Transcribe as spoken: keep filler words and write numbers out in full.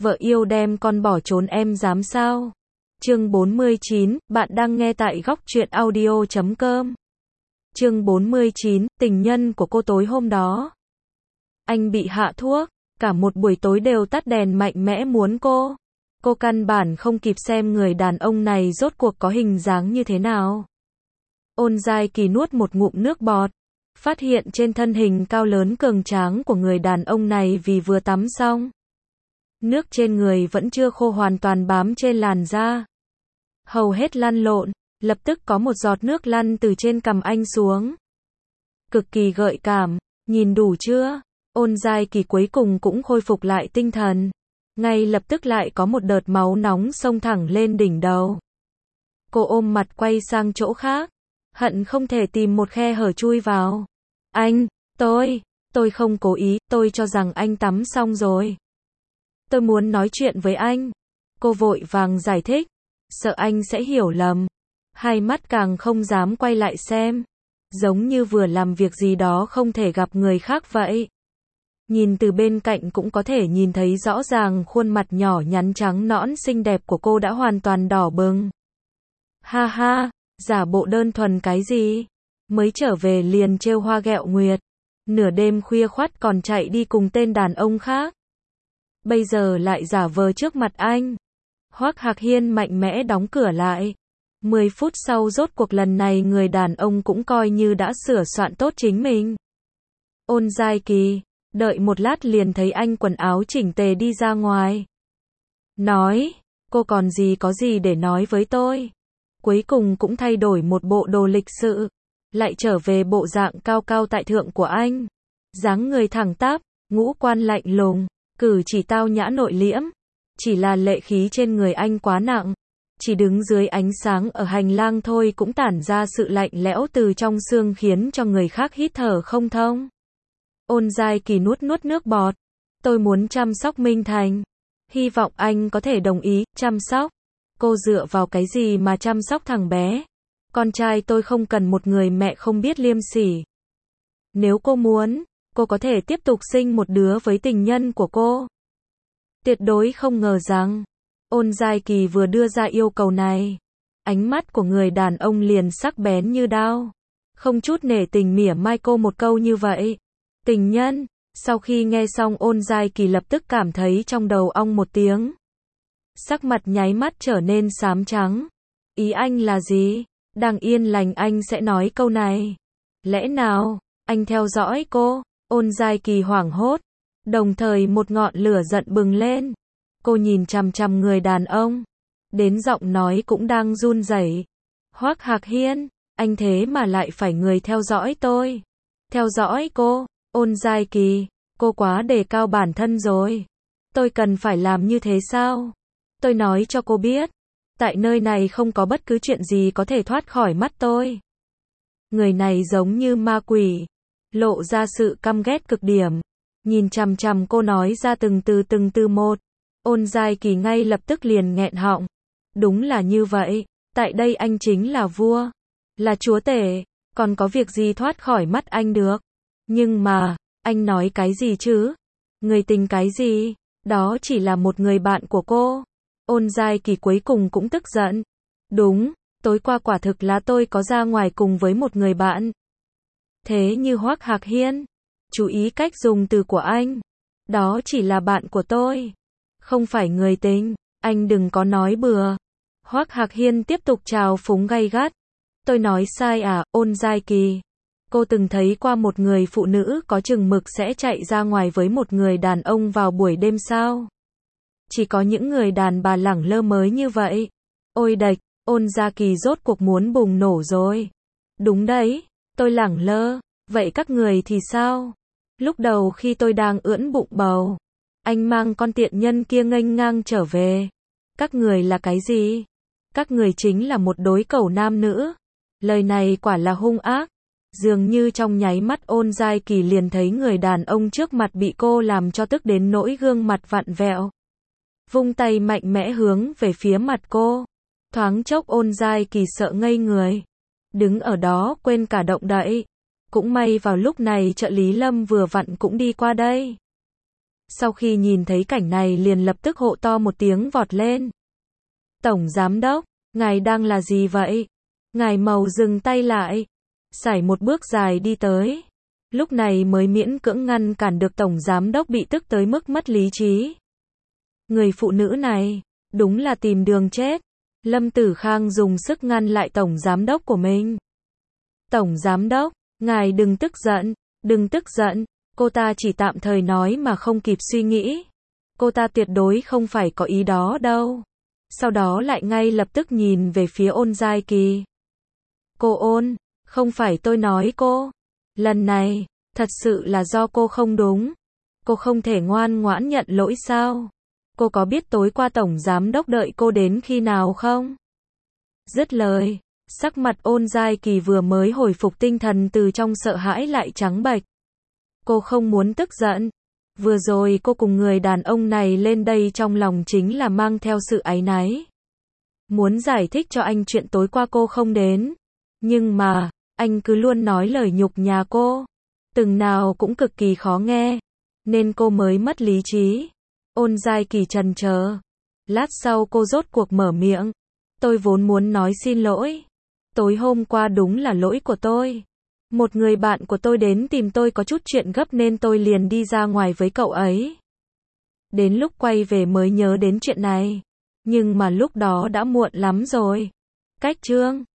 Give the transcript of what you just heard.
vợ yêu đem con bỏ trốn em dám sao? Chương bốn mươi chín, bạn đang nghe tại góc truyện audio chấm com. Chương bốn mươi chín, tình nhân của cô tối hôm đó. Anh bị hạ thuốc, cả một buổi tối đều tắt đèn mạnh mẽ muốn cô. Cô căn bản không kịp xem người đàn ông này rốt cuộc có hình dáng như thế nào. Ôn Giai Kỳ nuốt một ngụm nước bọt, phát hiện trên thân hình cao lớn cường tráng của người đàn ông này vì vừa tắm xong. Nước trên người vẫn chưa khô hoàn toàn bám trên làn da. Hầu hết lăn lộn, lập tức có một giọt nước lăn từ trên cằm anh xuống. Cực kỳ gợi cảm, nhìn đủ chưa? Ôn Giai Kỳ cuối cùng cũng khôi phục lại tinh thần. Ngay lập tức lại có một đợt máu nóng xông thẳng lên đỉnh đầu. Cô ôm mặt quay sang chỗ khác, hận không thể tìm một khe hở chui vào. Anh, tôi, tôi không cố ý, tôi cho rằng anh tắm xong rồi. Tôi muốn nói chuyện với anh. Cô vội vàng giải thích, sợ anh sẽ hiểu lầm. Hai mắt càng không dám quay lại xem, giống như vừa làm việc gì đó không thể gặp người khác vậy. Nhìn từ bên cạnh cũng có thể nhìn thấy rõ ràng khuôn mặt nhỏ nhắn trắng nõn xinh đẹp của cô đã hoàn toàn đỏ bừng. Ha ha, giả bộ đơn thuần cái gì? Mới trở về liền trêu hoa ghẹo nguyệt. Nửa đêm khuya khoắt còn chạy đi cùng tên đàn ông khác. Bây giờ lại giả vờ trước mặt anh. Hoắc Hạc Hiên mạnh mẽ đóng cửa lại. Mười phút sau rốt cuộc lần này người đàn ông cũng coi như đã sửa soạn tốt chính mình. Ôn Giai Kỳ, đợi một lát liền thấy anh quần áo chỉnh tề đi ra ngoài. Nói, cô còn gì có gì để nói với tôi. Cuối cùng cũng thay đổi một bộ đồ lịch sự. Lại trở về bộ dạng cao cao tại thượng của anh. Dáng người thẳng tắp, ngũ quan lạnh lùng, cử chỉ tao nhã nội liễm. Chỉ là lệ khí trên người anh quá nặng. Chỉ đứng dưới ánh sáng ở hành lang thôi cũng tản ra sự lạnh lẽo từ trong xương khiến cho người khác hít thở không thông. Ôn Giai Kỳ nuốt nuốt nước bọt. Tôi muốn chăm sóc Minh Thành. Hy vọng anh có thể đồng ý, chăm sóc. Cô dựa vào cái gì mà chăm sóc thằng bé? Con trai tôi không cần một người mẹ không biết liêm sỉ. Nếu cô muốn, cô có thể tiếp tục sinh một đứa với tình nhân của cô. Tuyệt đối không ngờ rằng, Ôn Giai Kỳ vừa đưa ra yêu cầu này. Ánh mắt của người đàn ông liền sắc bén như đao. Không chút nể tình mỉa mai cô một câu như vậy. Tình nhân, sau khi nghe xong Ôn Giai Kỳ lập tức cảm thấy trong đầu ong một tiếng. Sắc mặt nháy mắt trở nên xám trắng. Ý anh là gì? Đang yên lành anh sẽ nói câu này. Lẽ nào, anh theo dõi cô? Ôn Giai Kỳ hoảng hốt. Đồng thời một ngọn lửa giận bừng lên. Cô nhìn chằm chằm người đàn ông. Đến giọng nói cũng đang run rẩy. Hoắc Hạc Hiên, anh thế mà lại phải người theo dõi tôi. Theo dõi cô? Ôn Giai Kỳ, cô quá đề cao bản thân rồi. Tôi cần phải làm như thế sao? Tôi nói cho cô biết. Tại nơi này không có bất cứ chuyện gì có thể thoát khỏi mắt tôi. Người này giống như ma quỷ. Lộ ra sự căm ghét cực điểm. Nhìn chằm chằm cô nói ra từng từ từng từ một. Ôn Giai Kỳ ngay lập tức liền nghẹn họng. Đúng là như vậy. Tại đây anh chính là vua. Là chúa tể. Còn có việc gì thoát khỏi mắt anh được. Nhưng mà, anh nói cái gì chứ? Người tình cái gì? Đó chỉ là một người bạn của cô. Ôn Giai Kỳ cuối cùng cũng tức giận. Đúng, tối qua quả thực là tôi có ra ngoài cùng với một người bạn. Thế như Hoắc Hạc Hiên, chú ý cách dùng từ của anh. Đó chỉ là bạn của tôi, không phải người tình, anh đừng có nói bừa. Hoắc Hạc Hiên tiếp tục trào phúng gay gắt. Tôi nói sai à? Ôn Giai Kỳ, cô từng thấy qua một người phụ nữ có chừng mực sẽ chạy ra ngoài với một người đàn ông vào buổi đêm sao? Chỉ có những người đàn bà lẳng lơ mới như vậy. Ôi đệch, Ôn Giai Kỳ rốt cuộc muốn bùng nổ rồi. Đúng đấy, tôi lẳng lơ, vậy các người thì sao? Lúc đầu khi tôi đang ưỡn bụng bầu, anh mang con tiện nhân kia nghênh ngang trở về. Các người là cái gì? Các người chính là một đối cẩu nam nữ. Lời này quả là hung ác. Dường như trong nháy mắt Ôn Giai Kỳ liền thấy người đàn ông trước mặt bị cô làm cho tức đến nỗi gương mặt vặn vẹo. Vung tay mạnh mẽ hướng về phía mặt cô. Thoáng chốc Ôn Giai Kỳ sợ ngây người. Đứng ở đó quên cả động đậy. Cũng may vào lúc này trợ lý Lâm vừa vặn cũng đi qua đây. Sau khi nhìn thấy cảnh này liền lập tức hô to một tiếng vọt lên. Tổng giám đốc, ngài đang là gì vậy? Ngài mau dừng tay lại. Sải một bước dài đi tới. Lúc này mới miễn cưỡng ngăn cản được tổng giám đốc bị tức tới mức mất lý trí. Người phụ nữ này, đúng là tìm đường chết. Lâm Tử Khang dùng sức ngăn lại tổng giám đốc của mình. Tổng giám đốc, ngài đừng tức giận, đừng tức giận. Cô ta chỉ tạm thời nói mà không kịp suy nghĩ. Cô ta tuyệt đối không phải có ý đó đâu. Sau đó lại ngay lập tức nhìn về phía Ôn Giai Kỳ. Cô Ôn, không phải tôi nói cô. Lần này, thật sự là do cô không đúng. Cô không thể ngoan ngoãn nhận lỗi sao? Cô có biết tối qua tổng giám đốc đợi cô đến khi nào không? Dứt lời, sắc mặt Ôn Giai Kỳ vừa mới hồi phục tinh thần từ trong sợ hãi lại trắng bệch. Cô không muốn tức giận. Vừa rồi cô cùng người đàn ông này lên đây trong lòng chính là mang theo sự áy náy. Muốn giải thích cho anh chuyện tối qua cô không đến. Nhưng mà, anh cứ luôn nói lời nhục nhã cô. Từng nào cũng cực kỳ khó nghe. Nên cô mới mất lý trí. Ôn Giai Kỳ trần chờ. Lát sau cô rốt cuộc mở miệng. Tôi vốn muốn nói xin lỗi. Tối hôm qua đúng là lỗi của tôi. Một người bạn của tôi đến tìm tôi có chút chuyện gấp nên tôi liền đi ra ngoài với cậu ấy. Đến lúc quay về mới nhớ đến chuyện này. Nhưng mà lúc đó đã muộn lắm rồi. Cách chương